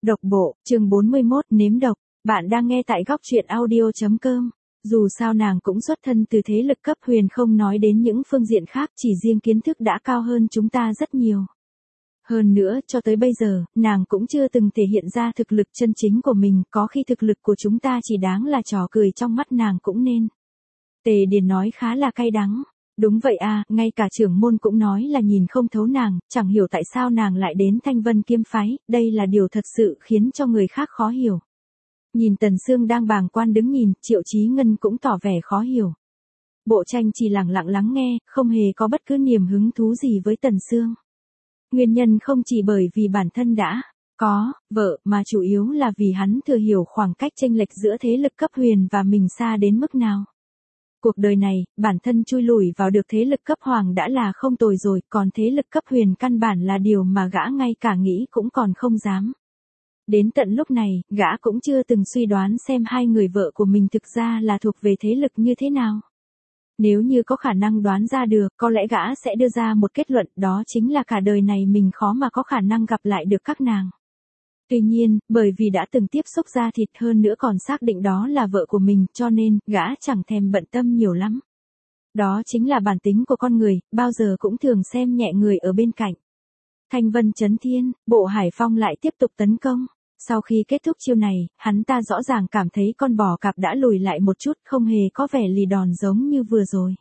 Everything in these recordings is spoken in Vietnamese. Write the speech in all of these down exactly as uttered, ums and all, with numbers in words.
Độc bộ, chương bốn mươi mốt, nếm độc. Bạn đang nghe tại góc truyện audio chấm com. Dù sao nàng cũng xuất thân từ thế lực cấp huyền, không nói đến những phương diện khác, chỉ riêng kiến thức đã cao hơn chúng ta rất nhiều. Hơn nữa, cho tới bây giờ, nàng cũng chưa từng thể hiện ra thực lực chân chính của mình, có khi thực lực của chúng ta chỉ đáng là trò cười trong mắt nàng cũng nên. Tề Điền nói khá là cay đắng. Đúng vậy à, ngay cả trưởng môn cũng nói là nhìn không thấu nàng, chẳng hiểu tại sao nàng lại đến Thanh Vân Kiếm Phái, đây là điều thật sự khiến cho người khác khó hiểu. Nhìn Tần Sương đang bàng quan đứng nhìn, Triệu Chí Ngân cũng tỏ vẻ khó hiểu. Bộ Tranh chỉ lặng lặng lắng nghe, không hề có bất cứ niềm hứng thú gì với Tần Sương. Nguyên nhân không chỉ bởi vì bản thân đã có vợ, mà chủ yếu là vì hắn thừa hiểu khoảng cách chênh lệch giữa thế lực cấp huyền và mình xa đến mức nào. Cuộc đời này, bản thân chui lủi vào được thế lực cấp hoàng đã là không tồi rồi, còn thế lực cấp huyền căn bản là điều mà gã ngay cả nghĩ cũng còn không dám. Đến tận lúc này, gã cũng chưa từng suy đoán xem hai người vợ của mình thực ra là thuộc về thế lực như thế nào. Nếu như có khả năng đoán ra được, có lẽ gã sẽ đưa ra một kết luận, đó chính là cả đời này mình khó mà có khả năng gặp lại được các nàng. Tuy nhiên, bởi vì đã từng tiếp xúc da thịt, hơn nữa còn xác định đó là vợ của mình, cho nên, gã chẳng thèm bận tâm nhiều lắm. Đó chính là bản tính của con người, bao giờ cũng thường xem nhẹ người ở bên cạnh. Thanh Vân Chấn Thiên, Bộ Hải Phong lại tiếp tục tấn công. Sau khi kết thúc chiêu này, hắn ta rõ ràng cảm thấy con bò cạp đã lùi lại một chút, không hề có vẻ lì đòn giống như vừa rồi.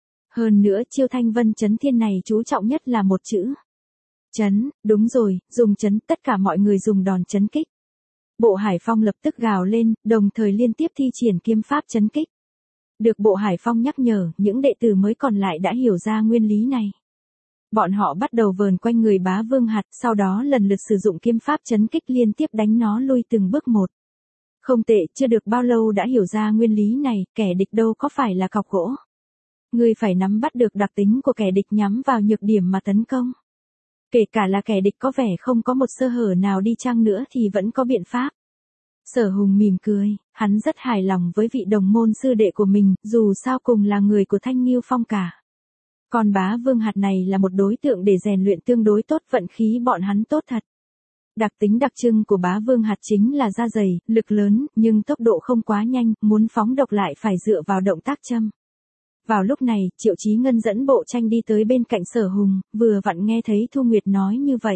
Hơn nữa, chiêu Thanh Vân Chấn Thiên này chú trọng nhất là một chữ. Chấn, đúng rồi, dùng chấn, tất cả mọi người dùng đòn chấn kích. Bộ Hải Phong lập tức gào lên, đồng thời liên tiếp thi triển kiếm pháp chấn kích. Được Bộ Hải Phong nhắc nhở, những đệ tử mới còn lại đã hiểu ra nguyên lý này. Bọn họ bắt đầu vờn quanh người Bá Vương Hạt, sau đó lần lượt sử dụng kiếm pháp chấn kích liên tiếp đánh nó lui từng bước một. Không tệ, chưa được bao lâu đã hiểu ra nguyên lý này, kẻ địch đâu có phải là cọc gỗ. Ngươi phải nắm bắt được đặc tính của kẻ địch nhắm vào nhược điểm mà tấn công. Kể cả là kẻ địch có vẻ không có một sơ hở nào đi chăng nữa thì vẫn có biện pháp. Sở Hùng mỉm cười, hắn rất hài lòng với vị đồng môn sư đệ của mình, dù sao cùng là người của Thanh Nghiêu Phong cả. Còn Bá Vương Hạt này là một đối tượng để rèn luyện tương đối tốt, vận khí bọn hắn tốt thật. Đặc tính đặc trưng của Bá Vương Hạt chính là da dày, lực lớn, nhưng tốc độ không quá nhanh, muốn phóng độc lại phải dựa vào động tác châm. Vào lúc này, Triệu Chí Ngân dẫn Bộ Tranh đi tới bên cạnh Sở Hùng, vừa vặn nghe thấy Thu Nguyệt nói như vậy.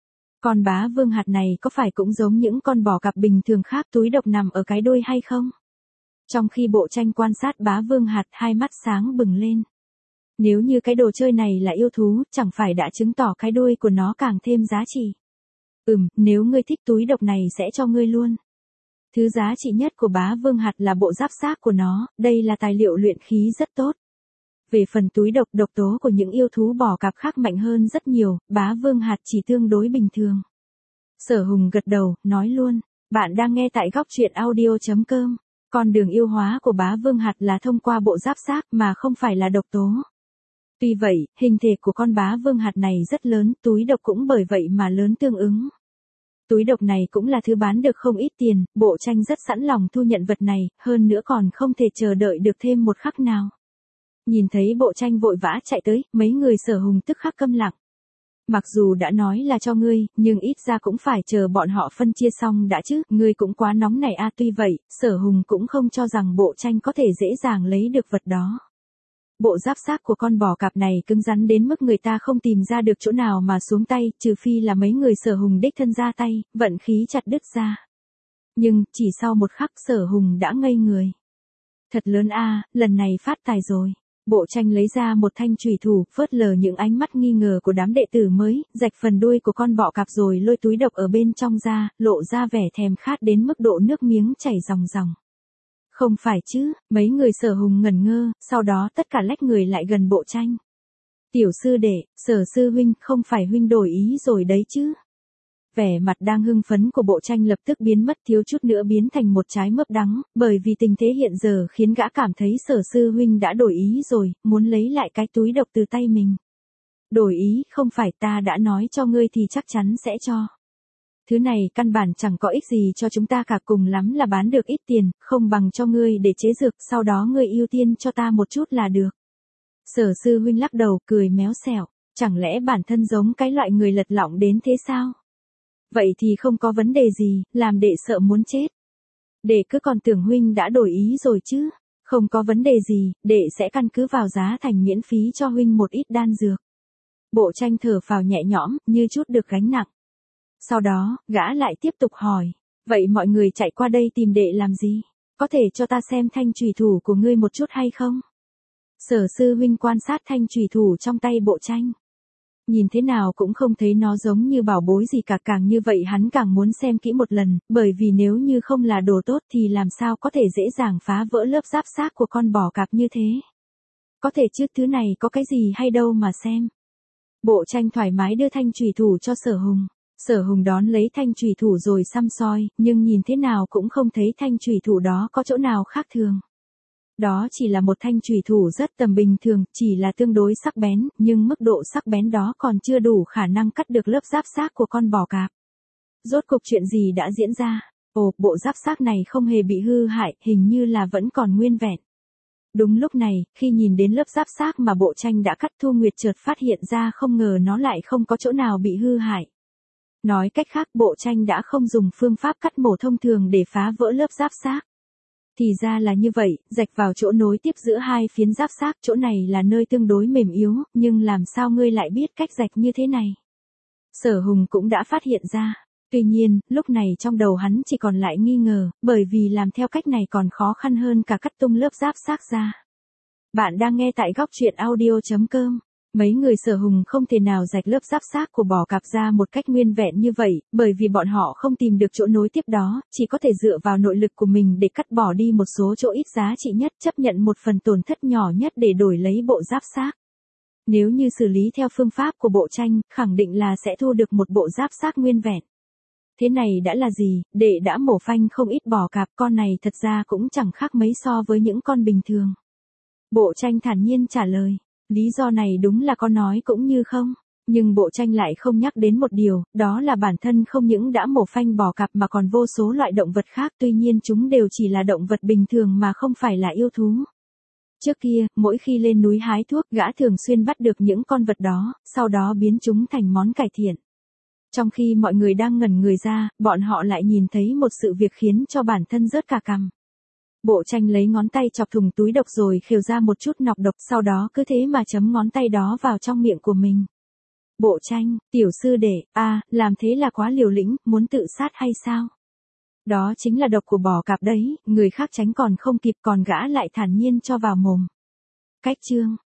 Con Bá Vương Hạt này có phải cũng giống những con bò cạp bình thường khác, túi độc nằm ở cái đuôi hay không? Trong khi Bộ Tranh quan sát Bá Vương Hạt, hai mắt sáng bừng lên. Nếu như cái đồ chơi này là yêu thú, chẳng phải đã chứng tỏ cái đuôi của nó càng thêm giá trị. Ừm, nếu ngươi thích túi độc này sẽ cho ngươi luôn. Thứ giá trị nhất của Bá Vương Hạt là bộ giáp xác của nó, đây là tài liệu luyện khí rất tốt. Về phần túi độc, độc tố của những yêu thú bò cạp khác mạnh hơn rất nhiều, Bá Vương Hạt chỉ tương đối bình thường. Sở Hùng gật đầu, nói luôn, bạn đang nghe tại góc truyện audio chấm com. Con đường yêu hóa của Bá Vương Hạt là thông qua bộ giáp xác mà không phải là độc tố. Tuy vậy, hình thể của con Bá Vương Hạt này rất lớn, túi độc cũng bởi vậy mà lớn tương ứng. Túi độc này cũng là thứ bán được không ít tiền, Bộ Tranh rất sẵn lòng thu nhận vật này, hơn nữa còn không thể chờ đợi được thêm một khắc nào. Nhìn thấy Bộ Tranh vội vã chạy tới, mấy người Sở Hùng tức khắc câm lặng. Mặc dù đã nói là cho ngươi, nhưng ít ra cũng phải chờ bọn họ phân chia xong đã chứ, ngươi cũng quá nóng này a. Tuy vậy, Sở Hùng cũng không cho rằng Bộ Tranh có thể dễ dàng lấy được vật đó. Bộ giáp xác của con bò cạp này cứng rắn đến mức người ta không tìm ra được chỗ nào mà xuống tay, trừ phi là mấy người Sở Hùng đích thân ra tay, vận khí chặt đứt ra. Nhưng, chỉ sau một khắc Sở Hùng đã ngây người. Thật lớn a, lần này phát tài rồi. Bộ Tranh lấy ra một thanh chùy thủ, phớt lờ những ánh mắt nghi ngờ của đám đệ tử mới, rạch phần đuôi của con bọ cạp rồi lôi túi độc ở bên trong ra, lộ ra vẻ thèm khát đến mức độ nước miếng chảy ròng ròng. Không phải chứ, mấy người Sở Hùng ngẩn ngơ, sau đó tất cả lách người lại gần Bộ Tranh. Tiểu sư đệ, Sở sư huynh, không phải huynh đổi ý rồi đấy chứ. Vẻ mặt đang hưng phấn của Bộ Tranh lập tức biến mất, thiếu chút nữa biến thành một trái mướp đắng, bởi vì tình thế hiện giờ khiến gã cảm thấy Sở sư huynh đã đổi ý rồi, muốn lấy lại cái túi độc từ tay mình. Đổi ý, không phải ta đã nói cho ngươi thì chắc chắn sẽ cho. Thứ này căn bản chẳng có ích gì cho chúng ta cả, cùng lắm là bán được ít tiền, không bằng cho ngươi để chế dược, sau đó ngươi ưu tiên cho ta một chút là được. Sở sư huynh lắc đầu, cười méo xẻo, chẳng lẽ bản thân giống cái loại người lật lọng đến thế sao? Vậy thì không có vấn đề gì, làm đệ sợ muốn chết. Đệ cứ còn tưởng huynh đã đổi ý rồi chứ. Không có vấn đề gì, đệ sẽ căn cứ vào giá thành miễn phí cho huynh một ít đan dược. Bộ Tranh thở phào nhẹ nhõm, như chút được gánh nặng. Sau đó, gã lại tiếp tục hỏi. Vậy mọi người chạy qua đây tìm đệ làm gì? Có thể cho ta xem thanh chùy thủ của ngươi một chút hay không? Sở sư huynh quan sát thanh chùy thủ trong tay Bộ Tranh. Nhìn thế nào cũng không thấy nó giống như bảo bối gì cả, càng như vậy hắn càng muốn xem kỹ một lần, bởi vì nếu như không là đồ tốt thì làm sao có thể dễ dàng phá vỡ lớp giáp xác của con bò cạp như thế. Có thể chứ, thứ này có cái gì hay đâu mà xem. Bộ Tranh thoải mái đưa thanh chùy thủ cho Sở Hùng. Sở Hùng đón lấy thanh chùy thủ rồi săm soi, nhưng nhìn thế nào cũng không thấy thanh chùy thủ đó có chỗ nào khác thường. Đó chỉ là một thanh chùy thủ rất tầm bình thường, chỉ là tương đối sắc bén, nhưng mức độ sắc bén đó còn chưa đủ khả năng cắt được lớp giáp xác của con bò cạp. Rốt cuộc chuyện gì đã diễn ra? Ồ, bộ giáp xác này không hề bị hư hại, hình như là vẫn còn nguyên vẹn. Đúng lúc này, khi nhìn đến lớp giáp xác mà Bộ Tranh đã cắt, Thu Nguyệt chợt phát hiện ra không ngờ nó lại không có chỗ nào bị hư hại. Nói cách khác, Bộ Tranh đã không dùng phương pháp cắt mổ thông thường để phá vỡ lớp giáp xác. Thì ra là như vậy, rạch vào chỗ nối tiếp giữa hai phiến giáp xác, chỗ này là nơi tương đối mềm yếu, nhưng làm sao ngươi lại biết cách rạch như thế này? Sở Hùng cũng đã phát hiện ra. Tuy nhiên, lúc này trong đầu hắn chỉ còn lại nghi ngờ, bởi vì làm theo cách này còn khó khăn hơn cả cắt tung lớp giáp xác ra. Bạn đang nghe tại góc truyện audio chấm com. Mấy người Sở Hùng không thể nào rạch lớp giáp xác của bò cạp ra một cách nguyên vẹn như vậy, bởi vì bọn họ không tìm được chỗ nối tiếp đó, chỉ có thể dựa vào nội lực của mình để cắt bỏ đi một số chỗ ít giá trị nhất, chấp nhận một phần tổn thất nhỏ nhất để đổi lấy bộ giáp xác. Nếu như xử lý theo phương pháp của Bộ Tranh, khẳng định là sẽ thu được một bộ giáp xác nguyên vẹn. Thế này đã là gì, đệ đã mổ phanh không ít bò cạp, con này thật ra cũng chẳng khác mấy so với những con bình thường. Bộ Tranh thản nhiên trả lời. Lý do này đúng là có nói cũng như không, nhưng Bộ Tranh lại không nhắc đến một điều, đó là bản thân không những đã mổ phanh bò cạp mà còn vô số loại động vật khác, tuy nhiên chúng đều chỉ là động vật bình thường mà không phải là yêu thú. Trước kia, mỗi khi lên núi hái thuốc, gã thường xuyên bắt được những con vật đó, sau đó biến chúng thành món cải thiện. Trong khi mọi người đang ngẩn người ra, bọn họ lại nhìn thấy một sự việc khiến cho bản thân rớt cả cằm. Bộ Tranh lấy ngón tay chọc thùng túi độc rồi khều ra một chút nọc độc, sau đó cứ thế mà chấm ngón tay đó vào trong miệng của mình. Bộ Tranh, tiểu sư đệ, a, à, làm thế là quá liều lĩnh, muốn tự sát hay sao? Đó chính là độc của bò cạp đấy, người khác tránh còn không kịp, còn gã lại thản nhiên cho vào mồm. Cách chương